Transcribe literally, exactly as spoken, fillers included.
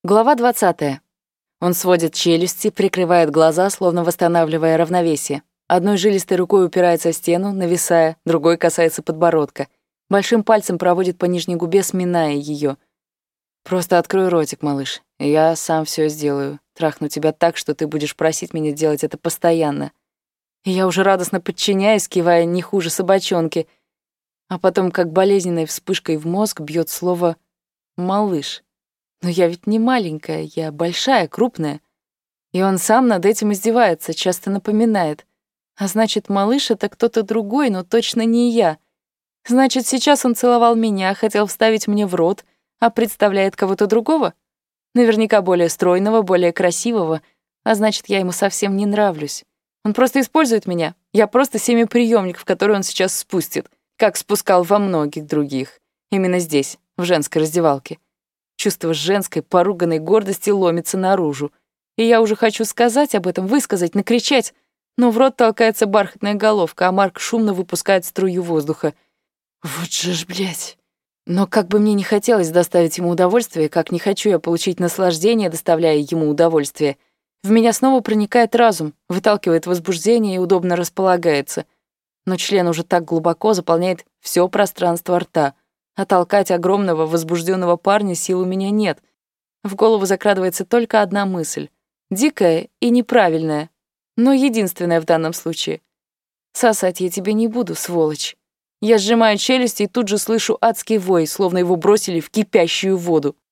Глава двадцатая. Он сводит челюсти, прикрывает глаза, словно восстанавливая равновесие. Одной жилистой рукой упирается в стену, нависая, другой касается подбородка. Большим пальцем проводит по нижней губе, сминая ее. «Просто открой ротик, малыш, и я сам все сделаю. Трахну тебя так, что ты будешь просить меня делать это постоянно». И я уже радостно подчиняюсь, кивая не хуже собачонки. А потом, как болезненной вспышкой в мозг, бьет слово «малыш». Но я ведь не маленькая, я большая, крупная. И он сам над этим издевается, часто напоминает. А значит, малыш — это кто-то другой, но точно не я. Значит, сейчас он целовал меня, хотел вставить мне в рот, а представляет кого-то другого? Наверняка более стройного, более красивого, а значит, я ему совсем не нравлюсь. Он просто использует меня. Я просто семяприёмник, в который он сейчас спустит, как спускал во многих других. Именно здесь, в женской раздевалке. Чувство женской поруганной гордости ломится наружу. И я уже хочу сказать об этом, высказать, накричать, но в рот толкается бархатная головка, а Марк шумно выпускает струю воздуха. Вот же ж, блядь. Но как бы мне не хотелось доставить ему удовольствие, как не хочу я получить наслаждение, доставляя ему удовольствие, в меня снова проникает разум, выталкивает возбуждение и удобно располагается. Но член уже так глубоко заполняет все пространство рта, а толкать огромного возбужденного парня сил у меня нет. В голову закрадывается только одна мысль. Дикая и неправильная, но единственная в данном случае. Сосать я тебе не буду, сволочь. Я сжимаю челюсти и тут же слышу адский вой, словно его бросили в кипящую воду.